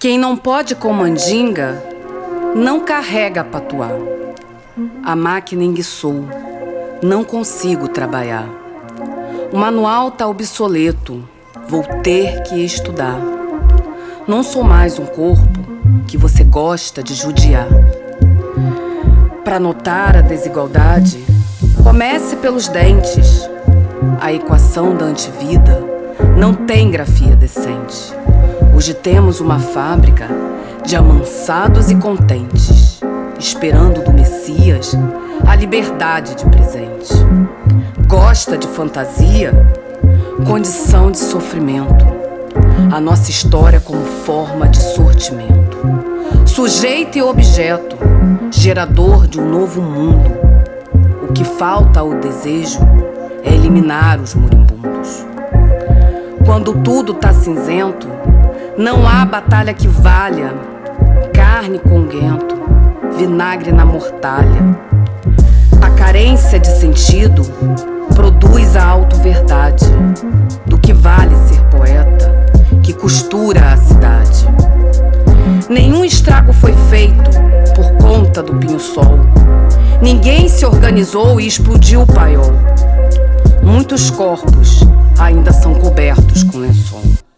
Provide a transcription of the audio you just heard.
Quem não pode com mandinga, não carrega patuá. A máquina enguiçou, não consigo trabalhar. O manual tá obsoleto, vou ter que estudar. Não sou mais um corpo que você gosta de judiar. Para notar a desigualdade, comece pelos dentes. A equação da antivida não tem grafia decente. Hoje temos uma fábrica de amansados e contentes, esperando do Messias a liberdade de presente. Gosta de fantasia? Condição de sofrimento. A nossa história como forma de sortimento. Sujeito e objeto, gerador de um novo mundo. O que falta ao desejo é eliminar os moribundos. Quando tudo tá cinzento, não há batalha que valha. Carne com guento, vinagre na mortalha. A carência de sentido produz a auto-verdade do que vale ser poeta, que costura a cidade. Nenhum estrago foi feito por conta do pinho-sol. Ninguém se organizou e explodiu o paiol. Muitos corpos ainda são cobertos com lençol.